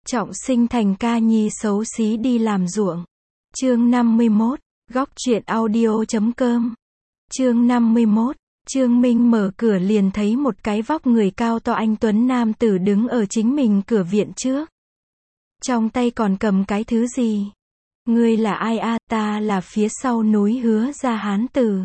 Trọng sinh thành ca nhi xấu xí đi làm ruộng. Chương 51, góc truyện audio.com. Chương 51, Trương Minh mở cửa liền thấy một cái vóc người cao to anh tuấn nam tử đứng ở chính mình cửa viện trước. Trong tay còn cầm cái thứ gì? Ngươi là ai a? Ta là phía sau núi Hứa gia hán tử.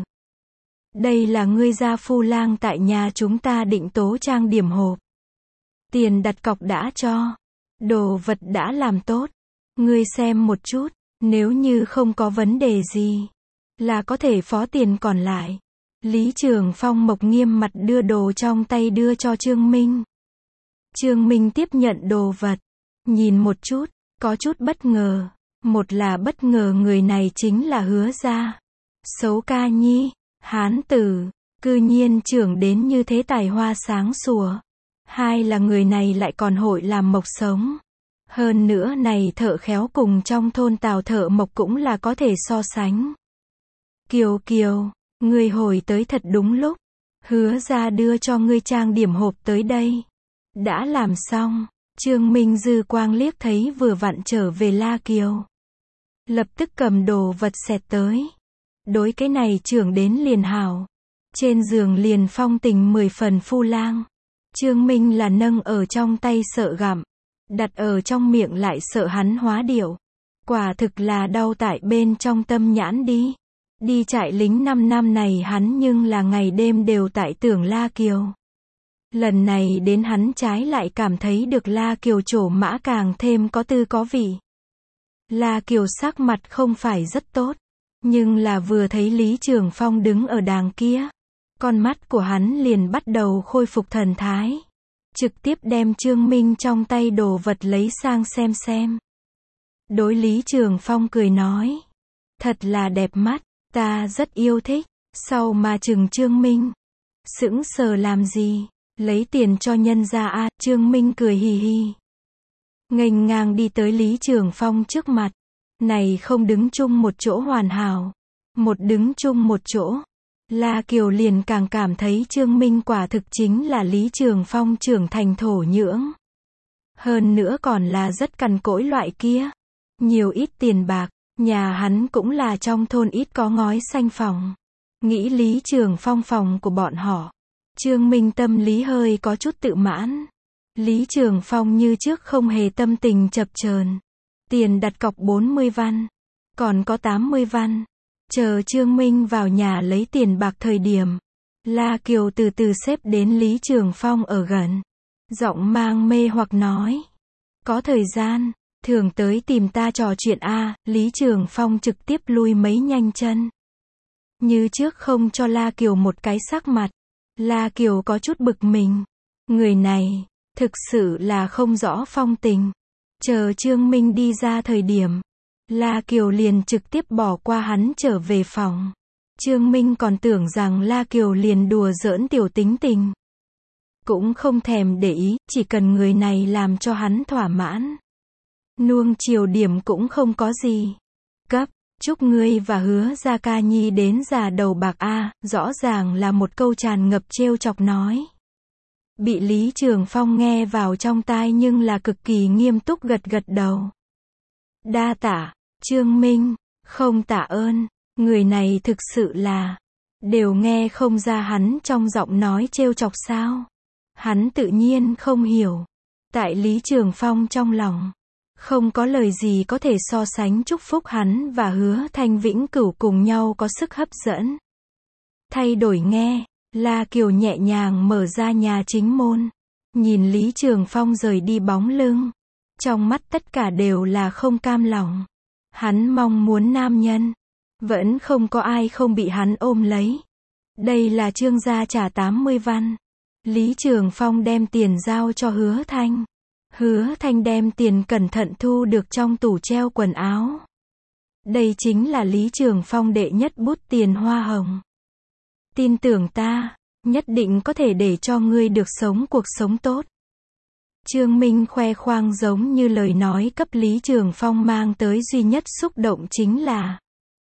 Đây là ngươi gia phu lang tại nhà chúng ta định tố trang điểm hộp. Tiền đặt cọc đã cho. Đồ vật đã làm tốt. Ngươi xem một chút, nếu như không có vấn đề gì, là có thể phó tiền còn lại. Lý Trường Phong mộc nghiêm mặt đưa đồ trong tay đưa cho Trương Minh. Trương Minh tiếp nhận đồ vật, nhìn một chút, có chút bất ngờ. Một là bất ngờ người này chính là Hứa gia xấu ca nhi, hán tử, cư nhiên trưởng đến như thế tài hoa sáng sủa. Hai là người này lại còn hội làm mộc sống. Hơn nữa này thợ khéo cùng trong thôn Tào thợ mộc cũng là có thể so sánh. Kiều Kiều, ngươi hồi tới thật đúng lúc. Hứa gia đưa cho ngươi trang điểm hộp tới đây. Đã làm xong. Trương Minh dư quang liếc thấy vừa vặn trở về La Kiều. Lập tức cầm đồ vật xẹt tới. Đối cái này trưởng đến liền hảo. Trên giường liền phong tình 10 phần phu lang. Trương Minh là nâng ở trong tay sợ gặm. Đặt ở trong miệng lại sợ hắn hóa điệu. Quả thực là đau tại bên trong tâm nhãn đi. Đi trại lính 5 năm này hắn nhưng là ngày đêm đều tại tưởng La Kiều. Lần này đến hắn trái lại cảm thấy được La Kiều trổ mã càng thêm có tư có vị. La Kiều sắc mặt không phải rất tốt. Nhưng là vừa thấy Lý Trường Phong đứng ở đàng kia. Con mắt của hắn liền bắt đầu khôi phục thần thái. Trực tiếp đem Trương Minh trong tay đồ vật lấy sang xem. Đối Lý Trường Phong cười nói. Thật là đẹp mắt, ta rất yêu thích. Sau mà chừng Trương Minh. Sững sờ làm gì? Lấy tiền cho nhân ra a? Trương Minh cười hì hì. Nghênh ngang đi tới Lý Trường Phong trước mặt. Này không đứng chung một chỗ hoàn hảo. Một đứng chung một chỗ. La Kiều liền càng cảm thấy Trương Minh quả thực chính là Lý Trường Phong trưởng thành thổ nhưỡng. Hơn nữa còn là rất cằn cỗi loại kia. Nhiều ít tiền bạc, nhà hắn cũng là trong thôn ít có ngói xanh phòng. Nghĩ Lý Trường Phong phòng của bọn họ. Trương Minh tâm lý hơi có chút tự mãn. Lý Trường Phong như trước không hề tâm tình chập chờn. Tiền đặt cọc 40 văn. Còn có 80 văn. Chờ Trương Minh vào nhà lấy tiền bạc thời điểm. La Kiều từ từ xếp đến Lý Trường Phong ở gần. Giọng mang mê hoặc nói. Có thời gian, thường tới tìm ta trò chuyện a. Lý Trường Phong trực tiếp lui mấy nhanh chân. Như trước không cho La Kiều một cái sắc mặt. La Kiều có chút bực mình. Người này, thực sự là không rõ phong tình. Chờ Trương Minh đi ra thời điểm. La Kiều liền trực tiếp bỏ qua hắn trở về phòng. Trương Minh còn tưởng rằng La Kiều liền đùa giỡn tiểu tính tình. Cũng không thèm để ý, chỉ cần người này làm cho hắn thỏa mãn. Nuông chiều điểm cũng không có gì. Cấp, chúc ngươi và Hứa gia ca nhi đến già đầu bạc a, rõ ràng là một câu tràn ngập trêu chọc nói. Bị Lý Trường Phong nghe vào trong tai nhưng là cực kỳ nghiêm túc gật gật đầu. Đa tạ, Trương Minh, không tạ ơn, người này thực sự là, đều nghe không ra hắn trong giọng nói trêu chọc sao. Hắn tự nhiên không hiểu. Tại Lý Trường Phong trong lòng, không có lời gì có thể so sánh chúc phúc hắn và Hứa Thanh vĩnh cửu cùng nhau có sức hấp dẫn. Thay đổi nghe, La Kiều nhẹ nhàng mở ra nhà chính môn. Nhìn Lý Trường Phong rời đi bóng lưng. Trong mắt tất cả đều là không cam lòng. Hắn mong muốn nam nhân. Vẫn không có ai không bị hắn ôm lấy. Đây là Trương gia trả 80 văn. Lý Trường Phong đem tiền giao cho Hứa Thanh. Hứa Thanh đem tiền cẩn thận thu được trong tủ treo quần áo. Đây chính là Lý Trường Phong đệ nhất bút tiền hoa hồng. Tin tưởng ta, nhất định có thể để cho ngươi được sống cuộc sống tốt. Trương Minh khoe khoang giống như lời nói cấp Lý Trường Phong mang tới duy nhất xúc động chính là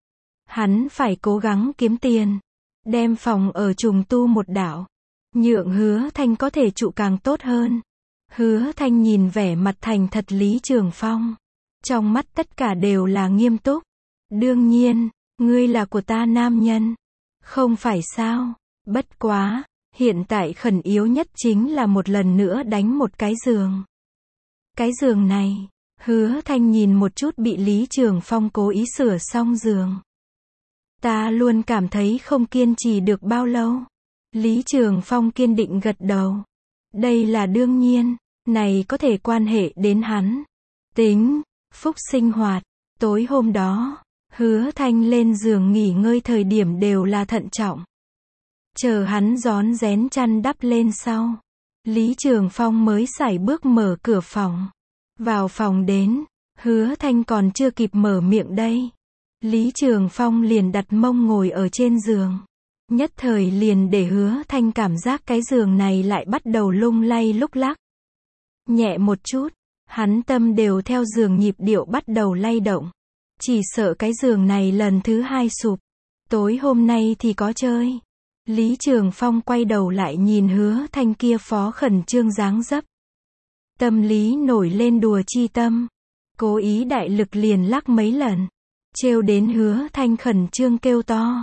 hắn phải cố gắng kiếm tiền, đem phòng ở trùng tu một đảo, nhượng Hứa Thanh có thể trụ càng tốt hơn. Hứa Thanh nhìn vẻ mặt thành thật Lý Trường Phong. Trong mắt tất cả đều là nghiêm túc. Đương nhiên, ngươi là của ta nam nhân. Không phải sao? Bất quá, hiện tại khẩn yếu nhất chính là một lần nữa đánh một cái giường. Cái giường này, Hứa Thanh nhìn một chút bị Lý Trường Phong cố ý sửa xong giường. Ta luôn cảm thấy không kiên trì được bao lâu. Lý Trường Phong kiên định gật đầu. Đây là đương nhiên, này có thể quan hệ đến hắn. Tính, phúc sinh hoạt. Tối hôm đó, Hứa Thanh lên giường nghỉ ngơi thời điểm đều là thận trọng. Chờ hắn rón rén chăn đắp lên sau. Lý Trường Phong mới sải bước mở cửa phòng. Vào phòng đến, Hứa Thanh còn chưa kịp mở miệng đây. Lý Trường Phong liền đặt mông ngồi ở trên giường. Nhất thời liền để Hứa Thanh cảm giác cái giường này lại bắt đầu lung lay lúc lắc. Nhẹ một chút, hắn tâm đều theo giường nhịp điệu bắt đầu lay động. Chỉ sợ cái giường này lần thứ 2 sụp. Tối hôm nay thì có chơi. Lý Trường Phong quay đầu lại nhìn Hứa Thanh kia phó khẩn trương dáng dấp. Tâm lý nổi lên đùa chi tâm. Cố ý đại lực liền lắc mấy lần. Trêu đến Hứa Thanh khẩn trương kêu to.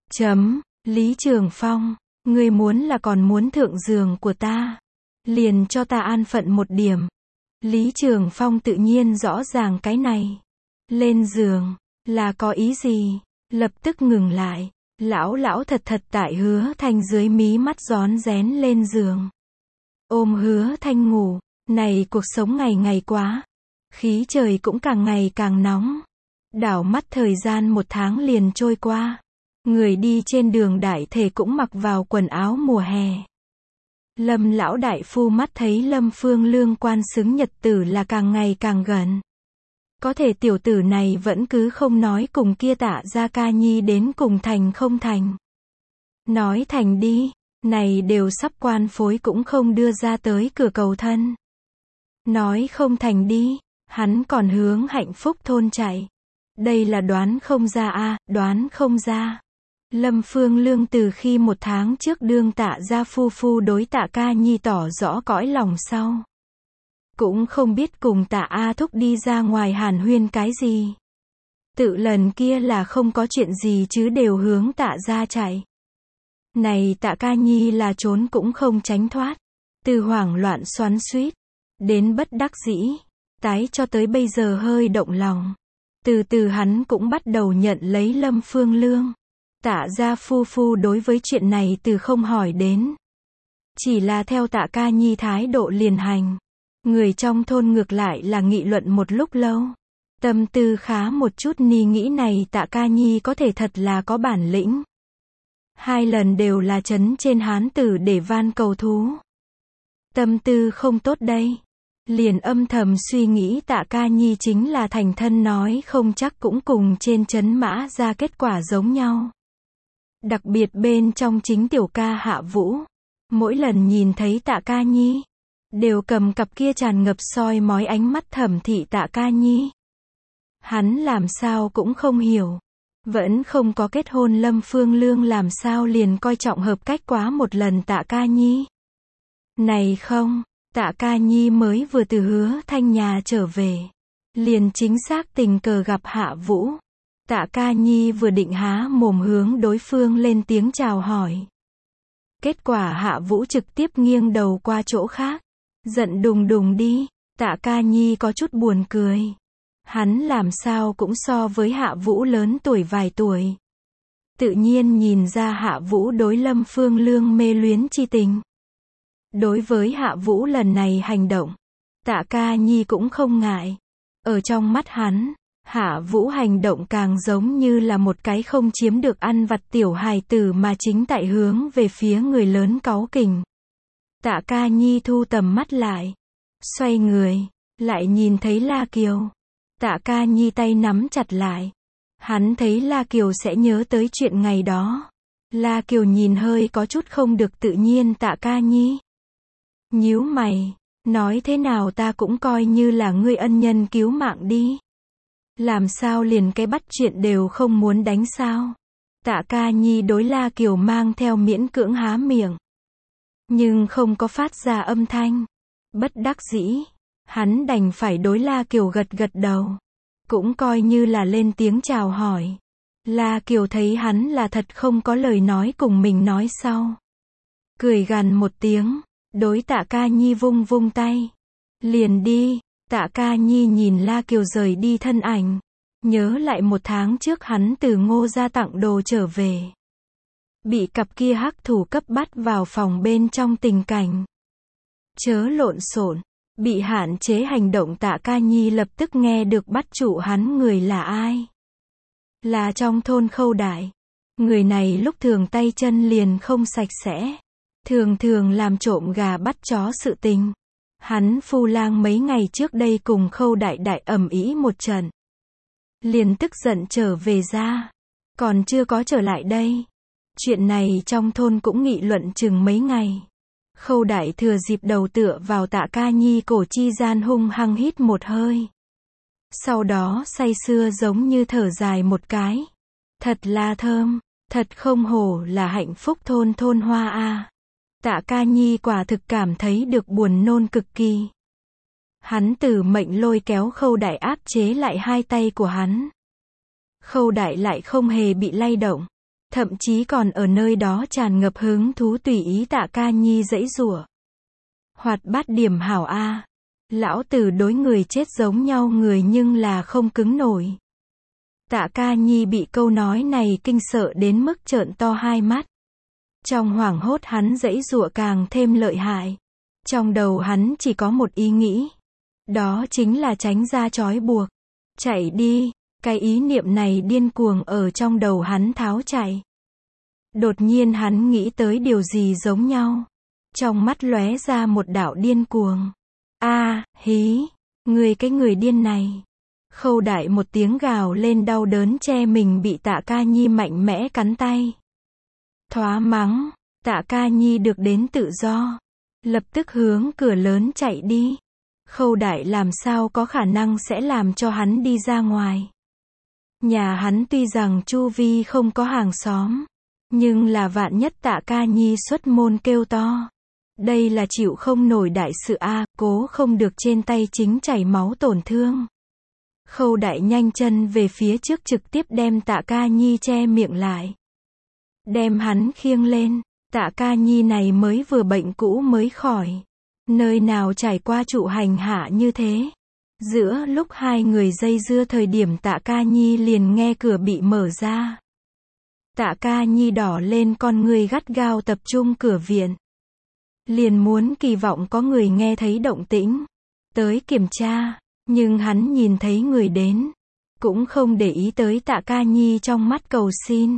Lý Trường Phong, ngươi muốn là còn muốn thượng giường của ta. Liền cho ta an phận một điểm. Lý Trường Phong tự nhiên rõ ràng cái này. Lên giường, là có ý gì? Lập tức ngừng lại. Lão thật tại Hứa Thanh dưới mí mắt rón rén lên giường. Ôm Hứa Thanh ngủ. Này cuộc sống ngày ngày quá. Khí trời cũng càng ngày càng nóng. Đảo mắt thời gian 1 tháng liền trôi qua. Người đi trên đường đại thể cũng mặc vào quần áo mùa hè. Lâm lão đại phu mắt thấy Lâm Phương Lương quan xứng nhật tử là càng ngày càng gần. Có thể tiểu tử này vẫn cứ không nói cùng kia Tạ Gia Ca Nhi đến cùng thành không thành. Nói thành đi, này đều sắp quan phối cũng không đưa ra tới cửa cầu thân. Nói không thành đi, hắn còn hướng Hạnh Phúc thôn chạy. Đây là đoán không ra a, đoán không ra. Lâm Phương Lương từ khi 1 tháng trước đương Tạ Gia phu phu đối Tạ Ca Nhi tỏ rõ cõi lòng sau. Cũng không biết cùng Tạ A Thúc đi ra ngoài hàn huyên cái gì. Tự lần kia là không có chuyện gì chứ đều hướng Tạ Gia chạy. Này Tạ Ca Nhi là trốn cũng không tránh thoát. Từ hoảng loạn xoắn xuýt, đến bất đắc dĩ, tái cho tới bây giờ hơi động lòng. Từ từ hắn cũng bắt đầu nhận lấy Lâm Phương Lương. Tạ Gia phu phu đối với chuyện này từ không hỏi đến. Chỉ là theo Tạ Ca Nhi thái độ liền hành. Người trong thôn ngược lại là nghị luận một lúc lâu. Tâm tư khá một chút ni nghĩ này Tạ Ca Nhi có thể thật là có bản lĩnh. 2 lần đều là trấn trên hán tử để van cầu thú. Tâm tư không tốt đây. Liền âm thầm suy nghĩ Tạ Ca Nhi chính là thành thân nói không chắc cũng cùng trên trấn Mã ra kết quả giống nhau. Đặc biệt bên trong chính tiểu ca Hạ Vũ. Mỗi lần nhìn thấy Tạ Ca Nhi, đều cầm cặp kia tràn ngập soi mói ánh mắt thẩm thị Tạ Ca Nhi. Hắn làm sao cũng không hiểu. Vẫn không có kết hôn Lâm Phương Lương làm sao liền coi trọng hợp cách quá một lần Tạ Ca Nhi. Này không, Tạ Ca Nhi mới vừa từ Hứa Thanh nhà trở về. Liền chính xác tình cờ gặp Hạ Vũ. Tạ Ca Nhi vừa định há mồm hướng đối phương lên tiếng chào hỏi. Kết quả Hạ Vũ trực tiếp nghiêng đầu qua chỗ khác. Giận đùng đùng đi. Tạ Ca Nhi có chút buồn cười. Hắn làm sao cũng so với Hạ Vũ lớn tuổi vài tuổi. Tự nhiên nhìn ra Hạ Vũ đối Lâm Phương Lương mê luyến chi tình. Đối với Hạ Vũ lần này hành động, Tạ Ca Nhi cũng không ngại. Ở trong mắt hắn, Hạ Vũ hành động càng giống như là một cái không chiếm được ăn vặt tiểu hài tử mà chính tại hướng về phía người lớn cáu kỉnh. Tạ Ca Nhi thu tầm mắt lại, xoay người, lại nhìn thấy La Kiều. Tạ Ca Nhi tay nắm chặt lại. Hắn thấy La Kiều sẽ nhớ tới chuyện ngày đó. La Kiều nhìn hơi có chút không được tự nhiên Tạ Ca Nhi. Nhíu mày, nói thế nào ta cũng coi như là ngươi ân nhân cứu mạng đi. Làm sao liền cái bắt chuyện đều không muốn đánh sao? Tạ Ca Nhi đối La Kiều mang theo miễn cưỡng há miệng. Nhưng không có phát ra âm thanh. Bất đắc dĩ, hắn đành phải đối La Kiều gật gật đầu. Cũng coi như là lên tiếng chào hỏi. La Kiều thấy hắn là thật không có lời nói cùng mình nói sau. Cười gằn một tiếng, đối Tạ Ca Nhi vung vung tay. Liền đi, Tạ Ca Nhi nhìn La Kiều rời đi thân ảnh. Nhớ lại 1 tháng trước hắn từ Ngô gia tặng đồ trở về. Bị cặp kia hắc thủ cấp bắt vào phòng bên trong tình cảnh. Chớ lộn xộn, bị hạn chế hành động Tạ Ca Nhi lập tức nghe được bắt trụ hắn người là ai. Là trong thôn Khâu Đại. Người này lúc thường tay chân liền không sạch sẽ. Thường thường làm trộm gà bắt chó sự tình. Hắn phu lang mấy ngày trước đây cùng Khâu Đại đại ầm ĩ một trận. Liền tức giận trở về ra. Còn chưa có trở lại đây. Chuyện này trong thôn cũng nghị luận chừng mấy ngày. Khâu Đại thừa dịp đầu tựa vào Tạ Ca Nhi cổ chi gian hung hăng hít một hơi. Sau đó say sưa giống như thở dài một cái. Thật là thơm, thật không hổ là hạnh phúc thôn thôn hoa a. Tạ Ca Nhi quả thực cảm thấy được buồn nôn cực kỳ. Hắn tử mệnh lôi kéo Khâu Đại áp chế lại 2 tay của hắn. Khâu Đại lại không hề bị lay động. Thậm chí còn ở nơi đó tràn ngập hứng thú tùy ý Tạ Ca Nhi giãy giụa. Hoạt bát điểm hảo a. Lão tử đối người chết giống nhau người nhưng là không cứng nổi. Tạ Ca Nhi bị câu nói này kinh sợ đến mức trợn to 2 mắt. Trong hoảng hốt hắn giãy giụa càng thêm lợi hại. Trong đầu hắn chỉ có một ý nghĩ. Đó chính là tránh ra trói buộc. Chạy đi, cái ý niệm này điên cuồng ở trong đầu hắn tháo chạy. Đột nhiên hắn nghĩ tới điều gì giống nhau. Trong mắt lóe ra một đạo điên cuồng. Hí, người cái người điên này. Khâu Đại một tiếng gào lên đau đớn che mình bị Tạ Ca Nhi mạnh mẽ cắn tay. Thoá mắng, Tạ Ca Nhi được đến tự do. Lập tức hướng cửa lớn chạy đi. Khâu Đại làm sao có khả năng sẽ làm cho hắn đi ra ngoài. Nhà hắn tuy rằng chu vi không có hàng xóm. Nhưng là vạn nhất Tạ Ca Nhi xuất môn kêu to. Đây là chịu không nổi đại sự a, cố không được trên tay chính chảy máu tổn thương. Khâu Đại nhanh chân về phía trước trực tiếp đem Tạ Ca Nhi che miệng lại. Đem hắn khiêng lên, Tạ Ca Nhi này mới vừa bệnh cũ mới khỏi. Nơi nào trải qua trụ hành hạ như thế. Giữa lúc 2 người dây dưa thời điểm Tạ Ca Nhi liền nghe cửa bị mở ra. Tạ Ca Nhi đỏ lên con người gắt gao tập trung cửa viện. Liền muốn kỳ vọng có người nghe thấy động tĩnh. Tới kiểm tra, nhưng hắn nhìn thấy người đến. Cũng không để ý tới Tạ Ca Nhi trong mắt cầu xin.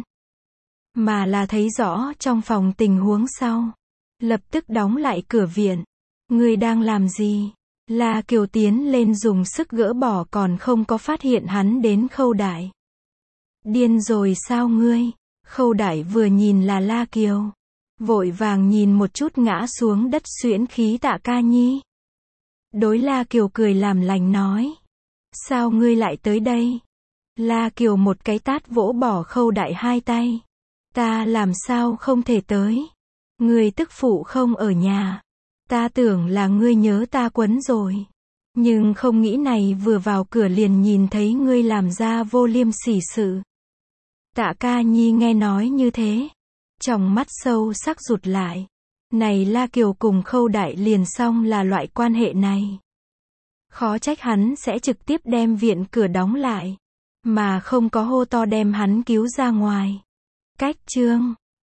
Mà là thấy rõ trong phòng tình huống sau. Lập tức đóng lại cửa viện. Ngươi đang làm gì? La Kiều tiến lên dùng sức gỡ bỏ còn không có phát hiện hắn đến Khâu Đại. Điên rồi sao ngươi? Khâu Đại vừa nhìn là La Kiều. Vội vàng nhìn một chút ngã xuống đất xuyễn khí Tạ Ca Nhi. Đối La Kiều cười làm lành nói. Sao ngươi lại tới đây? La Kiều một cái tát vỗ bỏ Khâu Đại 2 tay. Ta làm sao không thể tới? Ngươi tức phụ không ở nhà. Ta tưởng là ngươi nhớ ta quấn rồi. Nhưng không nghĩ này vừa vào cửa liền nhìn thấy ngươi làm ra vô liêm sỉ sự. Tạ Ca Nhi nghe nói như thế. Trong mắt sâu sắc rụt lại. Này La Kiều cùng Khâu Đại liền xong là loại quan hệ này. Khó trách hắn sẽ trực tiếp đem viện cửa đóng lại. Mà không có hô to đem hắn cứu ra ngoài. Cách chương